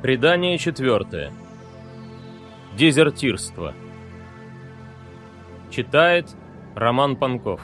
Предание 4. Дезертирство. Читает Роман Панков.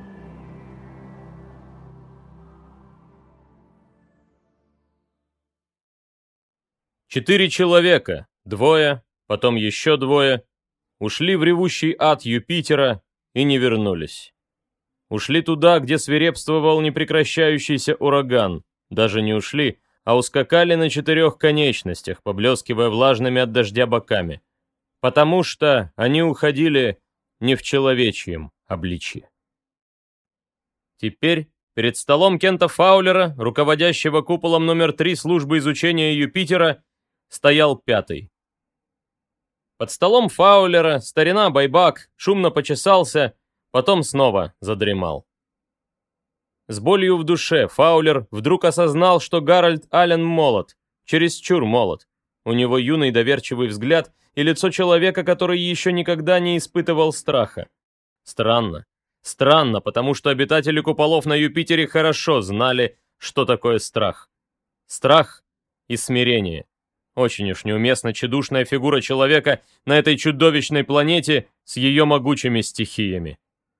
Четыре человека, двое, потом еще двое, ушли в ревущий ад Юпитера и не вернулись. Ушли туда, где свирепствовал непрекращающийся ураган. Даже не ушли, а ускакали на 4 конечностях, поблескивая влажными от дождя боками. Потому что они уходили не в человечьем обличье. Теперь перед столом Кента Фаулера, руководящего куполом номер 3 службы изучения Юпитера, стоял 5-й. Под столом Фаулера старина Байбак шумно почесался, потом снова задремал. С болью в душе Фаулер вдруг осознал, что Гарольд Аллен молод, чересчур молод. У него юный доверчивый взгляд и лицо человека, который еще никогда не испытывал страха. Странно, потому что обитатели куполов на Юпитере хорошо знали, что такое страх. Страх и смирение. Очень уж неуместна тщедушная фигура человека на этой чудовищной планете с ее могучими стихиями.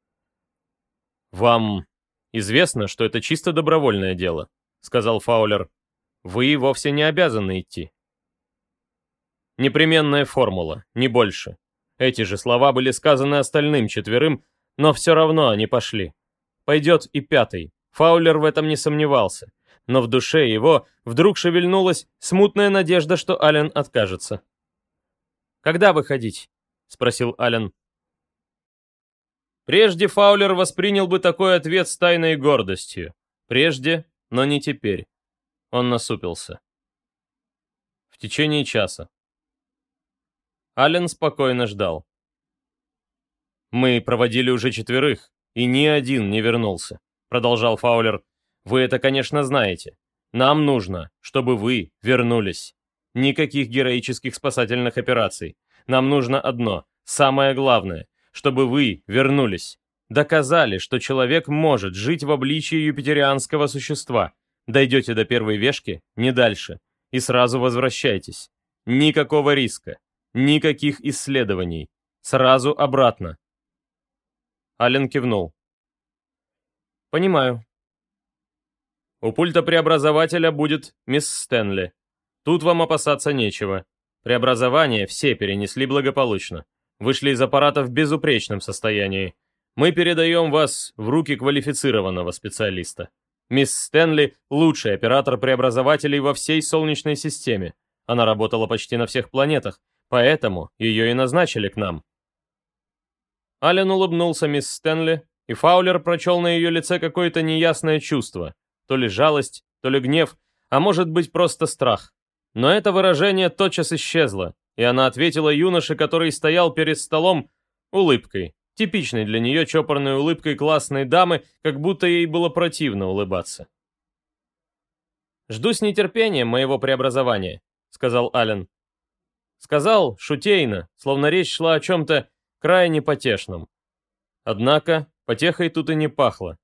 «Вам известно, что это чисто добровольное дело», — сказал Фаулер. «Вы вовсе не обязаны идти». Непременная формула, не больше. Эти же слова были сказаны остальным 4, но все равно они пошли. Пойдет и 5-й. Фаулер в этом не сомневался. Но в душе его вдруг шевельнулась смутная надежда, что Аллен откажется. «Когда выходить?» — спросил Аллен. Прежде Фаулер воспринял бы такой ответ с тайной гордостью. Прежде, но не теперь. Он насупился. В течение часа. Аллен спокойно ждал. «Мы проводили уже 4, и ни один не вернулся», — продолжал Фаулер. «Вы это, конечно, знаете. Нам нужно, чтобы вы вернулись. Никаких героических спасательных операций. Нам нужно одно, самое главное, чтобы вы вернулись. Доказали, что человек может жить в обличии юпитерианского существа. Дойдете до первой вешки, не дальше, и сразу возвращайтесь. Никакого риска, никаких исследований. Сразу обратно». Аллен кивнул. «Понимаю. У пульта преобразователя будет мисс Стэнли. Тут вам опасаться нечего. Преобразование все перенесли благополучно. Вышли из аппарата в безупречном состоянии. Мы передаем вас в руки квалифицированного специалиста. Мисс Стэнли – лучший оператор преобразователей во всей Солнечной системе. Она работала почти на всех планетах, поэтому ее и назначили к нам». Аллен улыбнулся мисс Стэнли, и Фаулер прочел на ее лице какое-то неясное чувство. То ли жалость, то ли гнев, а может быть просто страх. Но это выражение тотчас исчезло, и она ответила юноше, который стоял перед столом, улыбкой, типичной для нее чопорной улыбкой классной дамы, как будто ей было противно улыбаться. «Жду с нетерпением моего преобразования», — сказал Аллен. Сказал шутейно, словно речь шла о чем-то крайне потешном. Однако потехой тут и не пахло.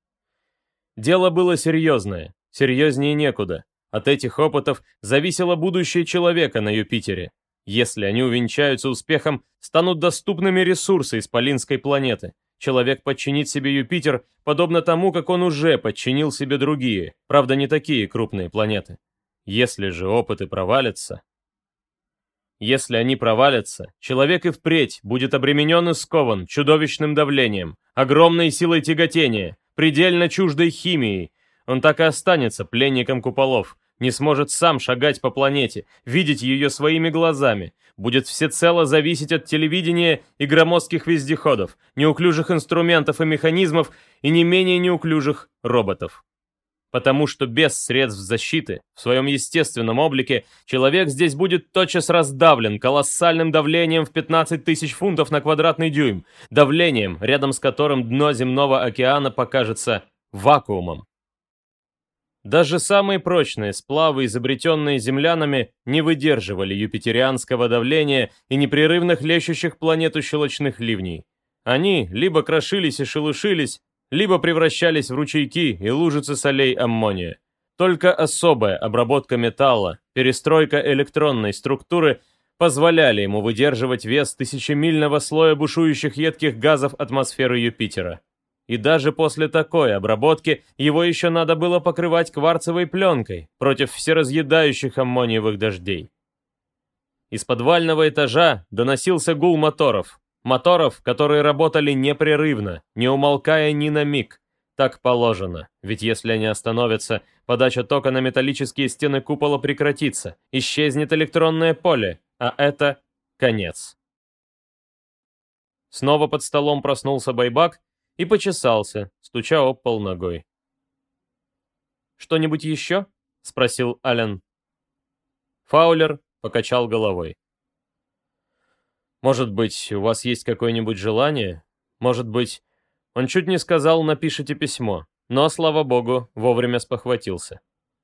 Дело было серьезное, серьезнее некуда. От этих опытов зависело будущее человека на Юпитере. Если они увенчаются успехом, станут доступными ресурсы исполинской планеты. Человек подчинит себе Юпитер, подобно тому, как он уже подчинил себе другие, правда не такие крупные планеты. Если же опыты провалятся... Если они провалятся, человек и впредь будет обременен и скован чудовищным давлением, огромной силой тяготения, предельно чуждой химией. Он так и останется пленником куполов, не сможет сам шагать по планете, видеть ее своими глазами, будет всецело зависеть от телевидения и громоздких вездеходов, неуклюжих инструментов и механизмов и не менее неуклюжих роботов. Потому что без средств защиты, в своем естественном облике, человек здесь будет тотчас раздавлен колоссальным давлением в 15 тысяч фунтов на квадратный дюйм, давлением, рядом с которым дно земного океана покажется вакуумом. Даже самые прочные сплавы, изобретенные землянами, не выдерживали юпитерианского давления и непрерывно хлещущих планету щелочных ливней. Они либо крошились и шелушились, либо превращались в ручейки и лужицы солей аммония. Только особая обработка металла, перестройка электронной структуры позволяли ему выдерживать вес тысячемильного слоя бушующих едких газов атмосферы Юпитера. И даже после такой обработки его еще надо было покрывать кварцевой пленкой против всеразъедающих аммониевых дождей. Из подвального этажа доносился гул моторов. Моторов, которые работали непрерывно, не умолкая ни на миг. Так положено, ведь если они остановятся, подача тока на металлические стены купола прекратится, исчезнет электронное поле, а это конец. Снова под столом проснулся Байбак и почесался, стуча об пол ногой. «Что-нибудь еще?» — спросил Ален. Фаулер покачал головой. «Может быть, у вас есть какое-нибудь желание? Может быть...» Он чуть не сказал «напишите письмо», но, слава богу, вовремя спохватился.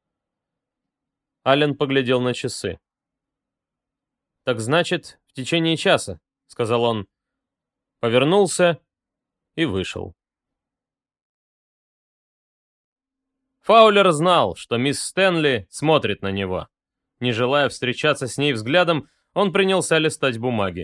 Ален поглядел на часы. «Так значит, в течение часа», — сказал он. Повернулся и вышел. Фаулер знал, что мисс Стэнли смотрит на него. Не желая встречаться с ней взглядом, он принялся листать бумаги.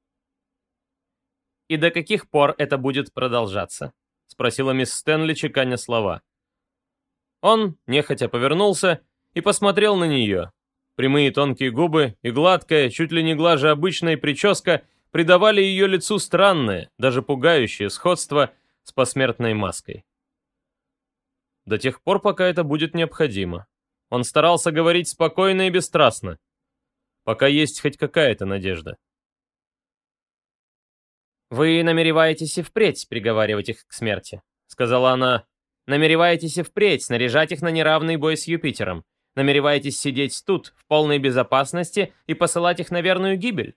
«И до каких пор это будет продолжаться?» — спросила мисс Стэнли, чеканя слова. Он нехотя повернулся и посмотрел на нее. Прямые тонкие губы и гладкая, чуть ли не глаже обычная прическа придавали ее лицу странное, даже пугающее сходство с посмертной маской. До тех пор, пока это будет необходимо. Он старался говорить спокойно и бесстрастно, пока есть хоть какая-то надежда. «Вы намереваетесь и впредь приговаривать их к смерти», — сказала она. «Намереваетесь и впредь снаряжать их на неравный бой с Юпитером. Намереваетесь сидеть тут, в полной безопасности, и посылать их на верную гибель?»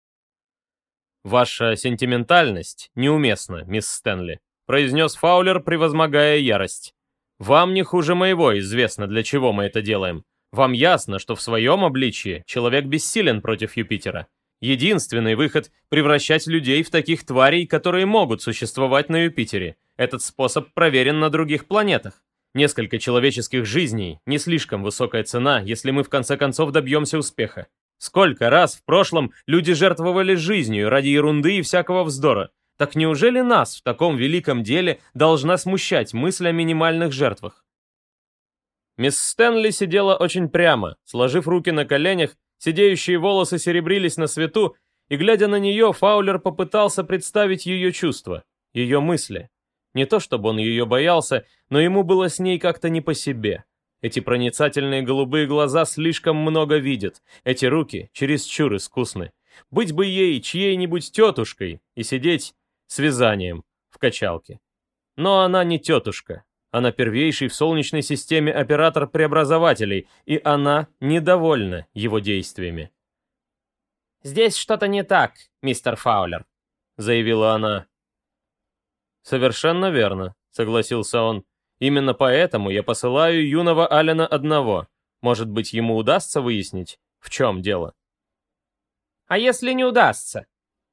«Ваша сентиментальность неуместна, мисс Стэнли», — произнес Фаулер, превозмогая ярость. «Вам не хуже моего известно, для чего мы это делаем. Вам ясно, что в своем обличии человек бессилен против Юпитера. Единственный выход — превращать людей в таких тварей, которые могут существовать на Юпитере. Этот способ проверен на других планетах. Несколько человеческих жизней — не слишком высокая цена, если мы в конце концов добьемся успеха. Сколько раз в прошлом люди жертвовали жизнью ради ерунды и всякого вздора. Так неужели нас в таком великом деле должна смущать мысль о минимальных жертвах? Мисс Стэнли сидела очень прямо, сложив руки на коленях, сидеющие волосы серебрились на свету, и, глядя на нее, Фаулер попытался представить ее чувства, ее мысли. Не то чтобы он ее боялся, но ему было с ней как-то не по себе. Эти проницательные голубые глаза слишком много видят, эти руки чересчур искусны. Быть бы ей чьей-нибудь тетушкой и сидеть с вязанием в качалке. Но она не тетушка. Она первейший в Солнечной системе оператор преобразователей, и она недовольна его действиями. «Здесь что-то не так, мистер Фаулер», — заявила она. «Совершенно верно», — согласился он. «Именно поэтому я посылаю юного Алена одного. Может быть, ему удастся выяснить, в чем дело?» «А если не удастся?»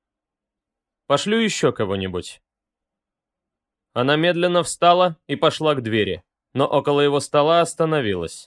«Пошлю еще кого-нибудь». Она медленно встала и пошла к двери, но около его стола остановилась.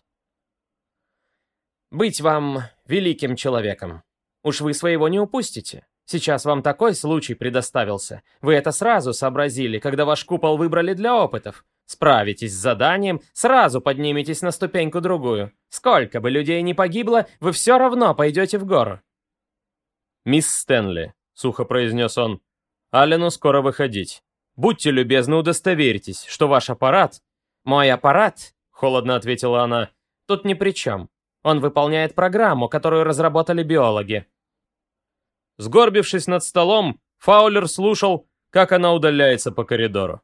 «Быть вам великим человеком. Уж вы своего не упустите. Сейчас вам такой случай предоставился. Вы это сразу сообразили, когда ваш купол выбрали для опытов. Справитесь с заданием, сразу подниметесь на ступеньку другую. Сколько бы людей ни погибло, вы все равно пойдете в гору». «Мисс Стэнли», — сухо произнес он, — «Алену скоро выходить. Будьте любезны, удостоверьтесь, что ваш аппарат...» «Мой аппарат», — холодно ответила она, — «тут ни при чем. Он выполняет программу, которую разработали биологи». Сгорбившись над столом, Фаулер слушал, как она удаляется по коридору.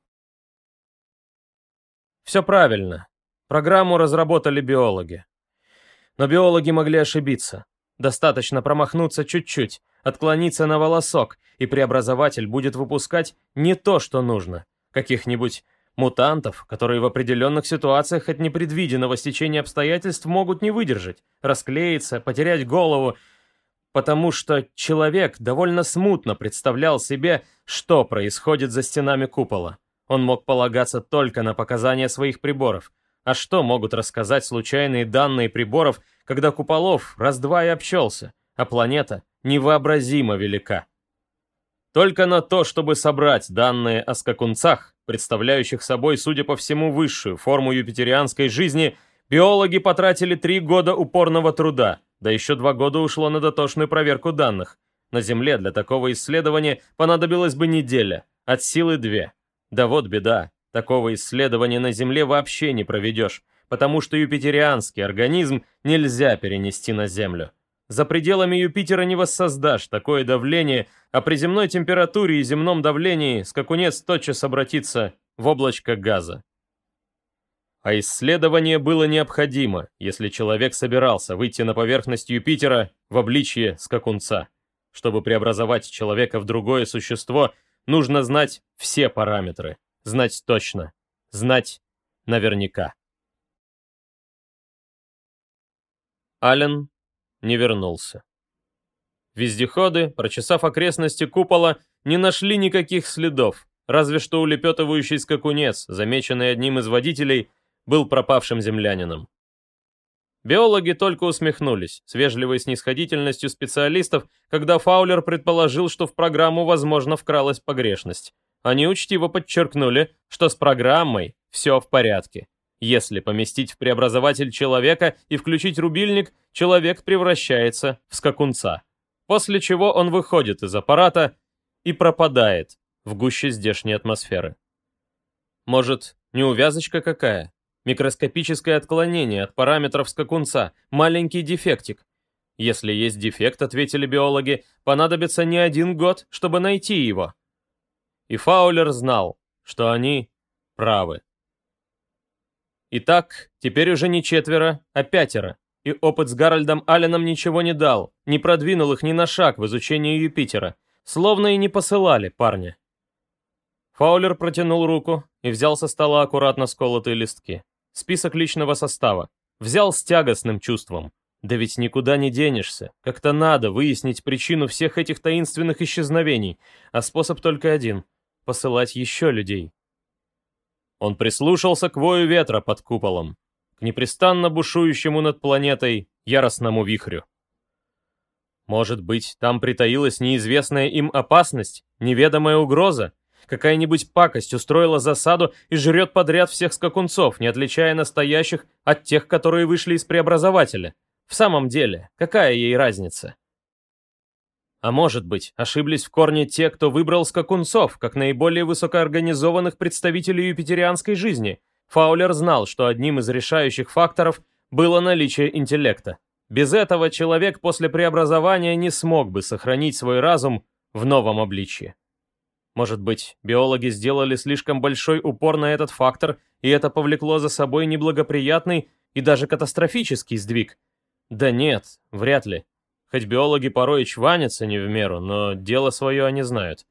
Все правильно. Программу разработали биологи. Но биологи могли ошибиться. Достаточно промахнуться чуть-чуть, отклониться на волосок, и преобразователь будет выпускать не то, что нужно. Каких-нибудь мутантов, которые в определенных ситуациях от непредвиденного стечения обстоятельств могут не выдержать, расклеиться, потерять голову, потому что человек довольно смутно представлял себе, что происходит за стенами купола. Он мог полагаться только на показания своих приборов, А что могут рассказать случайные данные приборов, когда Куполов раз-два и обчелся, а планета невообразимо велика? Только на то, чтобы собрать данные о скакунцах, представляющих собой, судя по всему, высшую форму юпитерианской жизни, биологи потратили 3 года упорного труда, да еще 2 года ушло на дотошную проверку данных. На Земле для такого исследования понадобилась бы неделя, от силы 2. Да вот беда, такого исследования на Земле вообще не проведешь, потому что юпитерианский организм нельзя перенести на Землю. За пределами Юпитера не воссоздашь такое давление, а при земной температуре и земном давлении скакунец тотчас обратится в облачко газа. А исследование было необходимо, если человек собирался выйти на поверхность Юпитера в обличье скакунца. Чтобы преобразовать человека в другое существо, нужно знать все параметры, знать точно, знать наверняка. Аллен не вернулся. Вездеходы, прочесав окрестности купола, не нашли никаких следов, разве что улепетывающий скакунец, замеченный одним из водителей, был пропавшим землянином. Биологи только усмехнулись с вежливой снисходительностью специалистов, когда Фаулер предположил, что в программу, возможно, вкралась погрешность. Они учтиво подчеркнули, что с программой все в порядке. Если поместить в преобразователь человека и включить рубильник, человек превращается в скакунца. После чего он выходит из аппарата и пропадает в гуще здешней атмосферы. Может, неувязочка какая? Микроскопическое отклонение от параметров скакунца, маленький дефектик. Если есть дефект, ответили биологи, понадобится не 1 год, чтобы найти его. И Фаулер знал, что они правы. Итак, теперь уже не 4, а 5, и опыт с Гарольдом Алленом ничего не дал, не продвинул их ни на шаг в изучении Юпитера, словно и не посылали парня. Фаулер протянул руку и взял со стола аккуратно сколотые листки. Список личного состава. Взял с тягостным чувством. Да ведь никуда не денешься. Как-то надо выяснить причину всех этих таинственных исчезновений, а способ только один — посылать еще людей. Он прислушался к вою ветра под куполом, к непрестанно бушующему над планетой яростному вихрю. Может быть, там притаилась неизвестная им опасность, неведомая угроза? Какая-нибудь пакость устроила засаду и жрет подряд всех скакунцов, не отличая настоящих от тех, которые вышли из преобразователя. В самом деле, какая ей разница? А может быть, ошиблись в корне те, кто выбрал скакунцов, как наиболее высокоорганизованных представителей юпитерианской жизни. Фаулер знал, что одним из решающих факторов было наличие интеллекта. Без этого человек после преобразования не смог бы сохранить свой разум в новом обличье. Может быть, биологи сделали слишком большой упор на этот фактор, и это повлекло за собой неблагоприятный и даже катастрофический сдвиг? Да нет, вряд ли. Хоть биологи порой и чванятся не в меру, но дело свое они знают.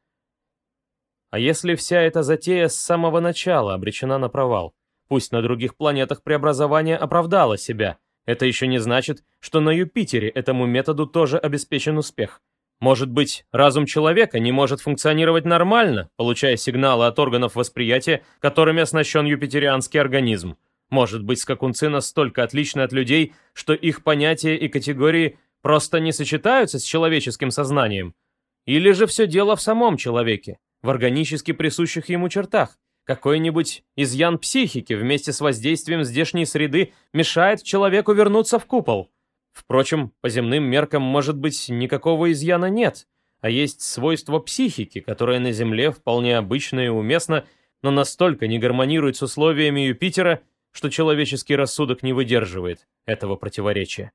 А если вся эта затея с самого начала обречена на провал? Пусть на других планетах преобразование оправдало себя. Это еще не значит, что на Юпитере этому методу тоже обеспечен успех. Может быть, разум человека не может функционировать нормально, получая сигналы от органов восприятия, которыми оснащен юпитерианский организм. Может быть, скакунцы настолько отличны от людей, что их понятия и категории просто не сочетаются с человеческим сознанием? Или же все дело в самом человеке, в органически присущих ему чертах? Какой-нибудь изъян психики вместе с воздействием здешней среды мешает человеку вернуться в купол? Впрочем, по земным меркам, может быть, никакого изъяна нет, а есть свойство психики, которое на Земле вполне обычно и уместно, но настолько не гармонирует с условиями Юпитера, что человеческий рассудок не выдерживает этого противоречия.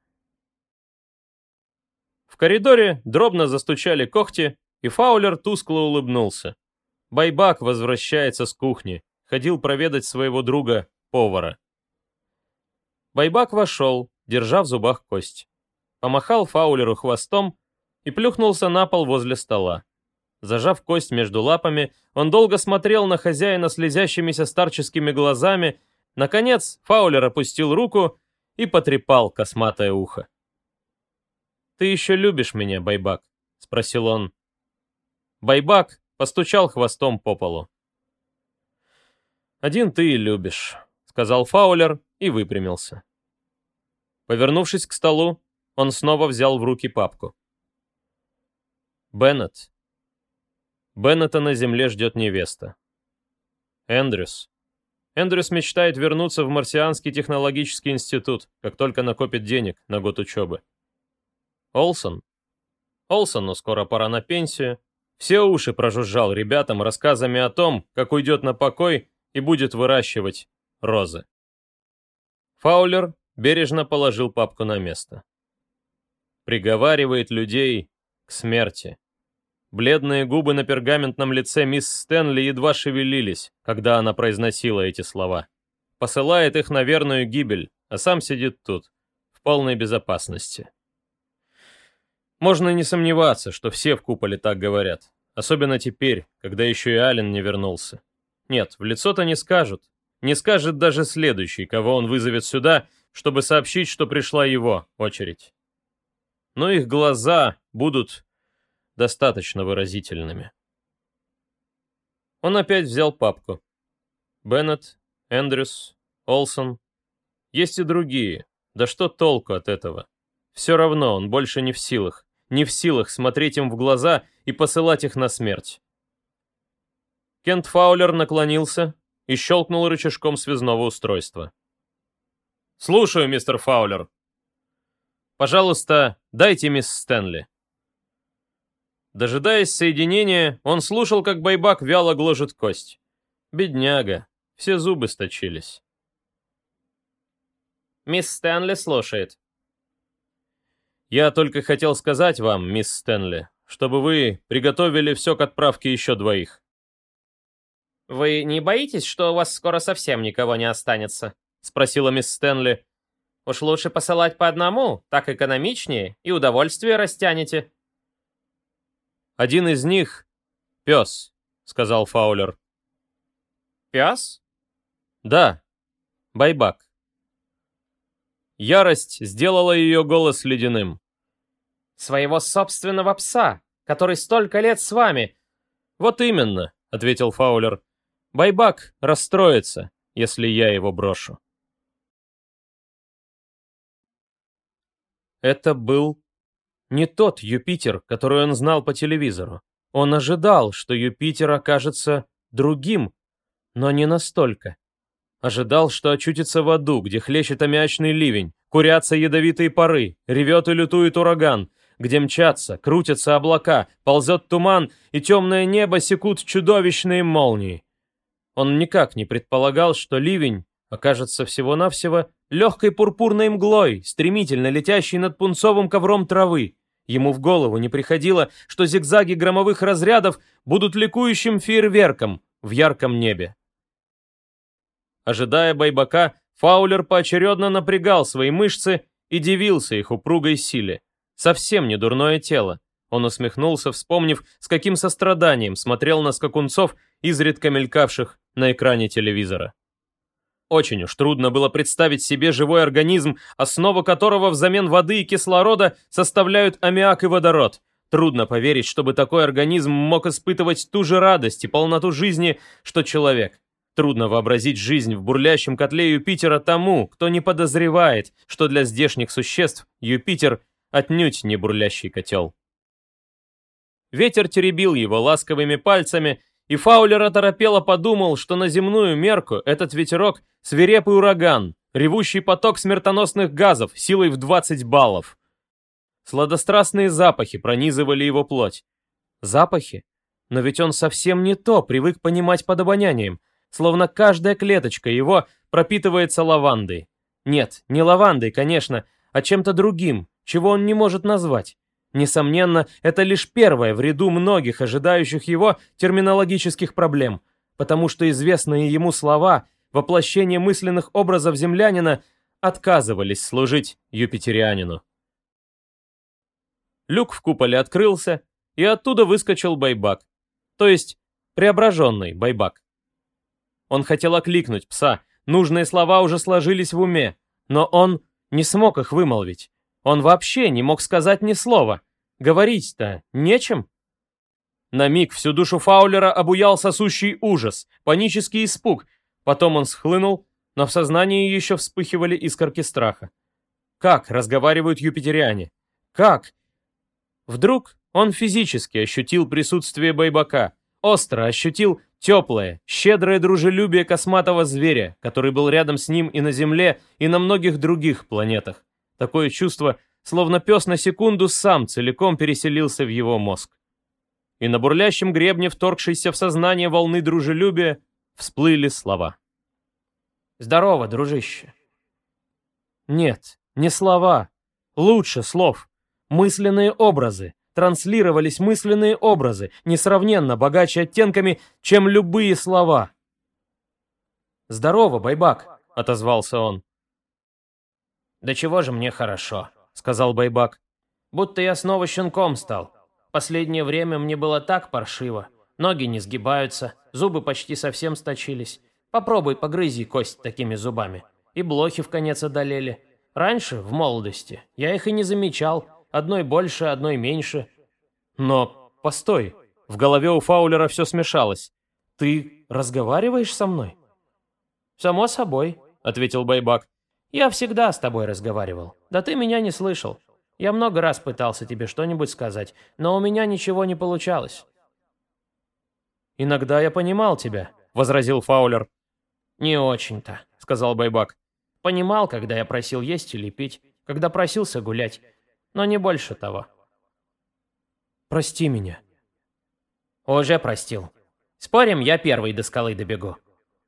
В коридоре дробно застучали когти, и Фаулер тускло улыбнулся. Байбак возвращается с кухни, ходил проведать своего друга-повара. Байбак вошел, держа в зубах кость. Помахал Фаулеру хвостом и плюхнулся на пол возле стола. Зажав кость между лапами, он долго смотрел на хозяина слезящимися старческими глазами. Наконец, Фаулер опустил руку и потрепал косматое ухо. «Ты еще любишь меня, Байбак?» — спросил он. Байбак постучал хвостом по полу. «Один ты и любишь», — сказал Фаулер и выпрямился. Повернувшись к столу, он снова взял в руки папку. Беннет. Беннета на земле ждет невеста. Эндрюс. Эндрюс мечтает вернуться в Марсианский технологический институт, как только накопит денег на год учебы. Олсон. Олсону скоро пора на пенсию. Все уши прожужжал ребятам рассказами о том, как уйдет на покой и будет выращивать розы. Фаулер бережно положил папку на место. Приговаривает людей к смерти. Бледные губы на пергаментном лице мисс Стэнли едва шевелились, когда она произносила эти слова. Посылает их на верную гибель, а сам сидит тут, в полной безопасности. Можно не сомневаться, что все в куполе так говорят. Особенно теперь, когда еще и Аллен не вернулся. Нет, в лицо-то не скажут. Не скажет даже следующий, кого он вызовет сюда, чтобы сообщить, что пришла его очередь. Но их глаза будут достаточно выразительными. Он опять взял папку. Беннет, Эндрюс, Олсон. Есть и другие. Да что толку от этого? Все равно он больше не в силах смотреть им в глаза и посылать их на смерть. Кент Фаулер наклонился и щелкнул рычажком связного устройства. «Слушаю, мистер Фаулер. Пожалуйста, дайте мисс Стэнли». Дожидаясь соединения, он слушал, как байбак вяло гложет кость. Бедняга, все зубы сточились. «Мисс Стэнли слушает». «Я только хотел сказать вам, мисс Стэнли, чтобы вы приготовили все к отправке еще двоих». «Вы не боитесь, что у вас скоро совсем никого не останется?» — спросила мисс Стэнли. «Уж лучше посылать по одному, так экономичнее, и удовольствие растянете». «Один из них — пес», — сказал Фаулер. «Пес?» «Да, байбак». Ярость сделала ее голос ледяным. «Своего собственного пса, который столько лет с вами». «Вот именно», — ответил Фаулер. «Байбак расстроится, если я его брошу». Это был не тот Юпитер, который он знал по телевизору. Он ожидал, что Юпитер окажется другим, но не настолько. Ожидал, что очутится в аду, где хлещет аммиачный ливень, курятся ядовитые пары, ревет и лютует ураган, где мчатся, крутятся облака, ползет туман, и темное небо секут чудовищные молнии. Он никак не предполагал, что ливень окажется всего-навсего легкой пурпурной мглой, стремительно летящей над пунцовым ковром травы. Ему в голову не приходило, что зигзаги громовых разрядов будут ликующим фейерверком в ярком небе. Ожидая байбака, Фаулер поочередно напрягал свои мышцы и дивился их упругой силе. Совсем не дурное тело. Он усмехнулся, вспомнив, с каким состраданием смотрел на скакунцов, изредка мелькавших на экране телевизора. Очень уж трудно было представить себе живой организм, основа которого взамен воды и кислорода составляют аммиак и водород. Трудно поверить, чтобы такой организм мог испытывать ту же радость и полноту жизни, что человек. Трудно вообразить жизнь в бурлящем котле Юпитера тому, кто не подозревает, что для здешних существ Юпитер отнюдь не бурлящий котел. Ветер теребил его ласковыми пальцами, и Фаулер оторопело подумал, что на земную мерку этот ветерок — свирепый ураган, ревущий поток смертоносных газов силой в 20 баллов. Сладострастные запахи пронизывали его плоть. Запахи? Но ведь он совсем не то привык понимать под обонянием, словно каждая клеточка его пропитывается лавандой. Нет, не лавандой, конечно, а чем-то другим, чего он не может назвать. Несомненно, это лишь первое в ряду многих ожидающих его терминологических проблем, потому что известные ему слова, воплощение мысленных образов землянина, отказывались служить юпитерианину. Люк в куполе открылся, и оттуда выскочил байбак, то есть преображенный байбак. Он хотел окликнуть пса, нужные слова уже сложились в уме, но он не смог их вымолвить. Он вообще не мог сказать ни слова. Говорить-то нечем. На миг всю душу Фаулера обуял сосущий ужас, панический испуг. Потом он схлынул, но в сознании еще вспыхивали искорки страха. Как разговаривают юпитериане? Как? Вдруг он физически ощутил присутствие Байбака, остро ощутил теплое, щедрое дружелюбие косматого зверя, который был рядом с ним и на Земле, и на многих других планетах. Такое чувство, словно пес на секунду сам целиком переселился в его мозг. И на бурлящем гребне, вторгшейся в сознание волны дружелюбия, всплыли слова. «Здорово, дружище». Нет, не слова. Лучше слов. Мысленные образы. Транслировались мысленные образы, несравненно богаче оттенками, чем любые слова. «Здорово, Байбак», — отозвался он. «Да чего же мне хорошо», — сказал Байбак. «Будто я снова щенком стал. Последнее время мне было так паршиво. Ноги не сгибаются, зубы почти совсем сточились. Попробуй погрызи кость такими зубами. И блохи вконец одолели. Раньше, в молодости, я их и не замечал. Одной больше, одной меньше». «Но, постой!» В голове у Фаулера все смешалось. «Ты разговариваешь со мной?» «Само собой», — ответил Байбак. «Я всегда с тобой разговаривал. Да ты меня не слышал. Я много раз пытался тебе что-нибудь сказать, но у меня ничего не получалось». «Иногда я понимал тебя», — возразил Фаулер. «Не очень-то», — сказал Байбак. «Понимал, когда я просил есть или пить, когда просился гулять, но не больше того». «Прости меня». «Уже простил. Спорим, я первый до скалы добегу».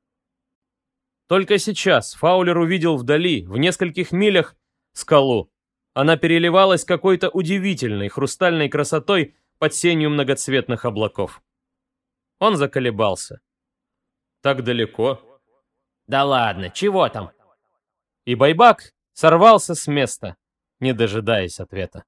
Только сейчас Фаулер увидел вдали, в нескольких милях, скалу. Она переливалась какой-то удивительной хрустальной красотой под сенью многоцветных облаков. Он заколебался. «Так далеко?» «Да ладно, чего там?» И Байбак сорвался с места, не дожидаясь ответа.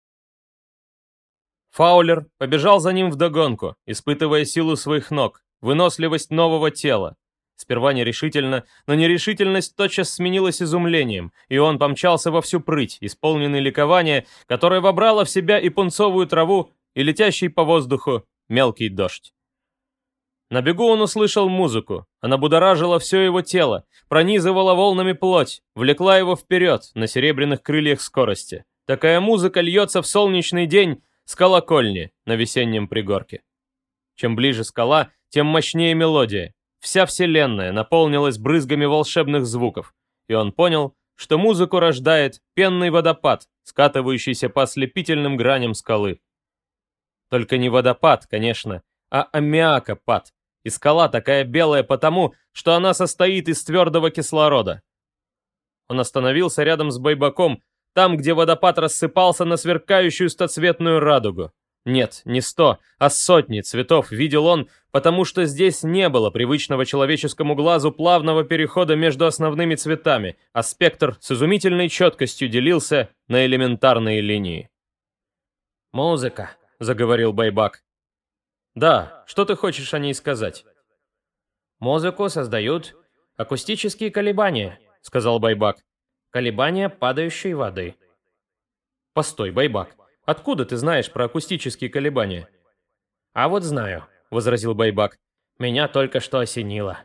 Фаулер побежал за ним вдогонку, испытывая силу своих ног, выносливость нового тела. Сперва нерешительно, но нерешительность тотчас сменилась изумлением, и он помчался во всю прыть, исполненный ликования, которое вобрало в себя и пунцовую траву, и летящий по воздуху мелкий дождь. На бегу он услышал музыку, она будоражила все его тело, пронизывала волнами плоть, влекла его вперед на серебряных крыльях скорости. Такая музыка льется в солнечный день с колокольни на весеннем пригорке. Чем ближе скала, тем мощнее мелодия. Вся вселенная наполнилась брызгами волшебных звуков, и он понял, что музыку рождает пенный водопад, скатывающийся по ослепительным граням скалы. Только не водопад, конечно, а аммиакопад, и скала такая белая потому, что она состоит из твердого кислорода. Он остановился рядом с Байбаком, там, где водопад рассыпался на сверкающую стоцветную радугу. Нет, не 100, а сотни цветов видел он, потому что здесь не было привычного человеческому глазу плавного перехода между основными цветами, а спектр с изумительной четкостью делился на элементарные линии. «Музыка», — заговорил Байбак. «Да, что ты хочешь о ней сказать?» «Музыку создают акустические колебания», — сказал Байбак. «Колебания падающей воды». «Постой, Байбак. Откуда ты знаешь про акустические колебания?» «А вот знаю», — возразил Байбак. «Меня только что осенило».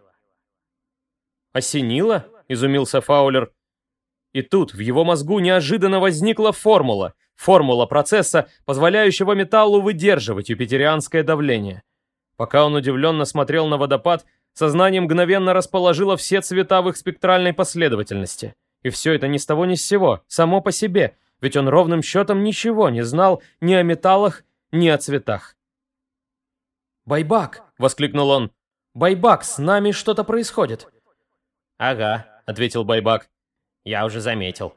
«Осенило?» — изумился Фаулер. И тут в его мозгу неожиданно возникла формула. Формула процесса, позволяющего металлу выдерживать юпитерианское давление. Пока он удивленно смотрел на водопад, сознание мгновенно расположило все цвета в их спектральной последовательности. И все это ни с того ни с сего, само по себе, ведь он ровным счетом ничего не знал ни о металлах, ни о цветах. «Байбак!» — воскликнул он. «Байбак, с нами что-то происходит!» «Ага», — ответил Байбак. «Я уже заметил».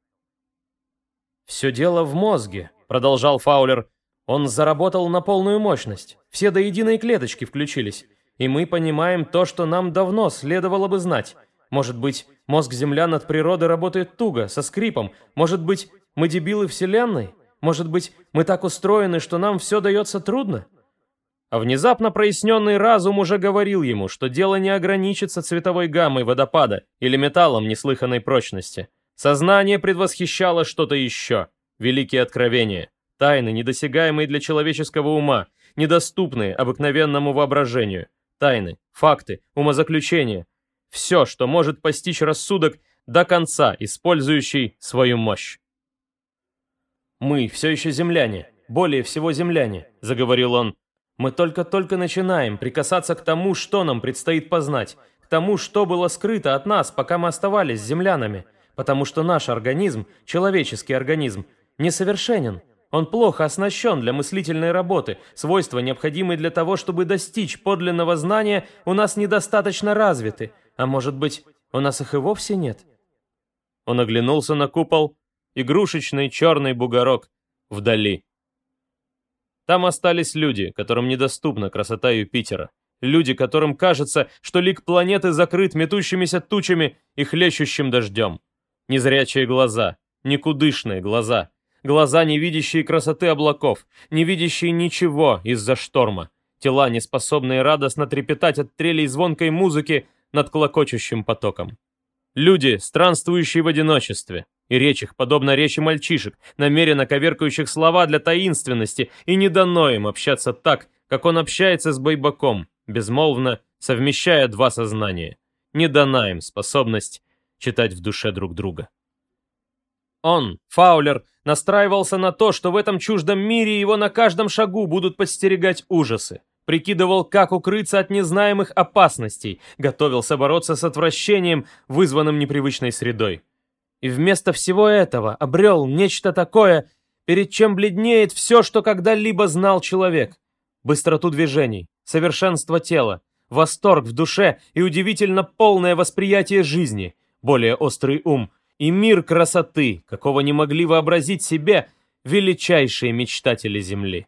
«Все дело в мозге», — продолжал Фаулер. «Он заработал на полную мощность. Все до единой клеточки включились. И мы понимаем то, что нам давно следовало бы знать. Может быть, мозг землян от природы работает туго, со скрипом. Может быть, мы дебилы Вселенной? Может быть, мы так устроены, что нам все дается трудно?» А внезапно проясненный разум уже говорил ему, что дело не ограничится цветовой гаммой водопада или металлом неслыханной прочности. Сознание предвосхищало что-то еще. Великие откровения. Тайны, недосягаемые для человеческого ума, недоступные обыкновенному воображению. Тайны, факты, умозаключения. все, что может постичь рассудок до конца, использующий свою мощь. «Мы все еще земляне, более всего земляне», — заговорил он. «Мы только-только начинаем прикасаться к тому, что нам предстоит познать, к тому, что было скрыто от нас, пока мы оставались землянами, потому что наш организм, человеческий организм, несовершенен. Он плохо оснащен для мыслительной работы, свойства, необходимые для того, чтобы достичь подлинного знания, у нас недостаточно развиты, а может быть, у нас их и вовсе нет». Он оглянулся на купол, игрушечный черный бугорок вдали. Там остались люди, которым недоступна красота Юпитера. Люди, которым кажется, что лик планеты закрыт метущимися тучами и хлещущим дождем. Незрячие глаза, никудышные глаза. Глаза, не видящие красоты облаков, не видящие ничего из-за шторма. Тела, не способные радостно трепетать от трелей звонкой музыки над клокочущим потоком. Люди, странствующие в одиночестве, и речь их, подобно речи мальчишек, намеренно коверкающих слова для таинственности, и не дано им общаться так, как он общается с Байбаком, безмолвно совмещая два сознания. Не дана им способность читать в душе друг друга. Он, Фаулер, настраивался на то, что в этом чуждом мире его на каждом шагу будут подстерегать ужасы. Прикидывал, как укрыться от незнаемых опасностей, готовился бороться с отвращением, вызванным непривычной средой. И вместо всего этого обрел нечто такое, перед чем бледнеет все, что когда-либо знал человек. Быстроту движений, совершенство тела, восторг в душе и удивительно полное восприятие жизни, более острый ум и мир красоты, какого не могли вообразить себе величайшие мечтатели Земли.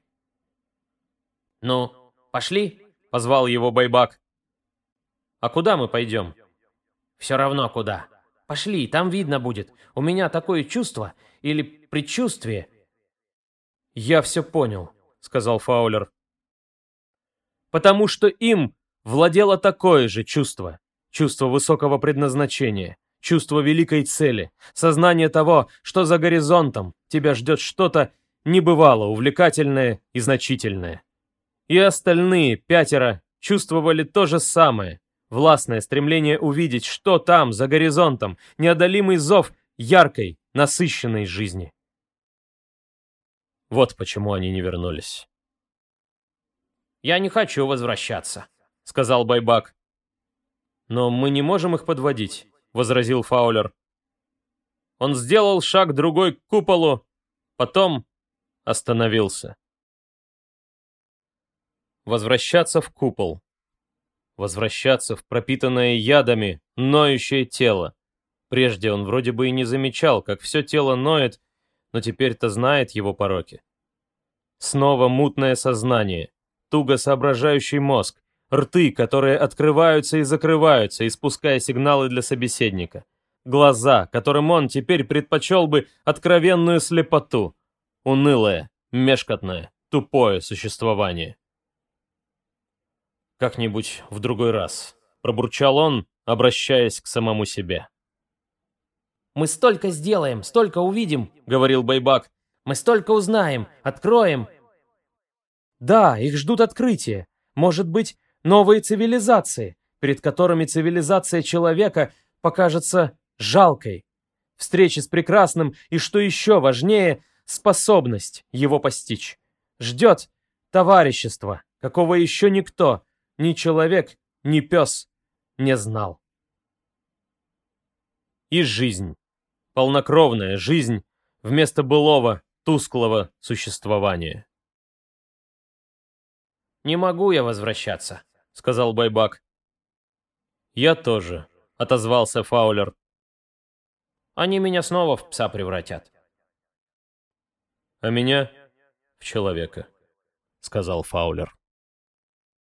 «Ну, пошли?» — позвал его Байбак. «А куда мы пойдем?» «Все равно куда. Пошли, там видно будет. У меня такое чувство или предчувствие». «Я все понял», — сказал Фаулер. «Потому что им владело такое же чувство. Чувство высокого предназначения, чувство великой цели, сознание того, что за горизонтом тебя ждет что-то небывало увлекательное и значительное. И остальные 5 чувствовали то же самое, властное стремление увидеть, что там, за горизонтом, неодолимый зов яркой, насыщенной жизни. Вот почему они не вернулись. «Я не хочу возвращаться», — сказал Байбак. «Но мы не можем их подводить», — возразил Фаулер. Он сделал шаг другой к куполу, потом остановился. Возвращаться в купол. Возвращаться в пропитанное ядами, ноющее тело. Прежде он вроде бы и не замечал, как все тело ноет, но теперь-то знает его пороки. Снова мутное сознание, туго соображающий мозг, рты, которые открываются и закрываются, испуская сигналы для собеседника. Глаза, которым он теперь предпочел бы откровенную слепоту. Унылое, мешкотное, тупое существование. «Как-нибудь в другой раз», — пробурчал он, обращаясь к самому себе. «Мы столько сделаем, столько увидим», — говорил Байбак. «Мы столько узнаем, откроем». «Да, их ждут открытия. Может быть, новые цивилизации, перед которыми цивилизация человека покажется жалкой. Встречи с прекрасным и, что еще важнее, способность его постичь. Ждет товарищество, какого еще никто, ни человек, ни пес, не знал. И жизнь, полнокровная жизнь, вместо былого, тусклого существования. «Не могу я возвращаться», — сказал Байбак. «Я тоже», — отозвался Фаулер. «Они меня снова в пса превратят». «А меня в человека», — сказал Фаулер.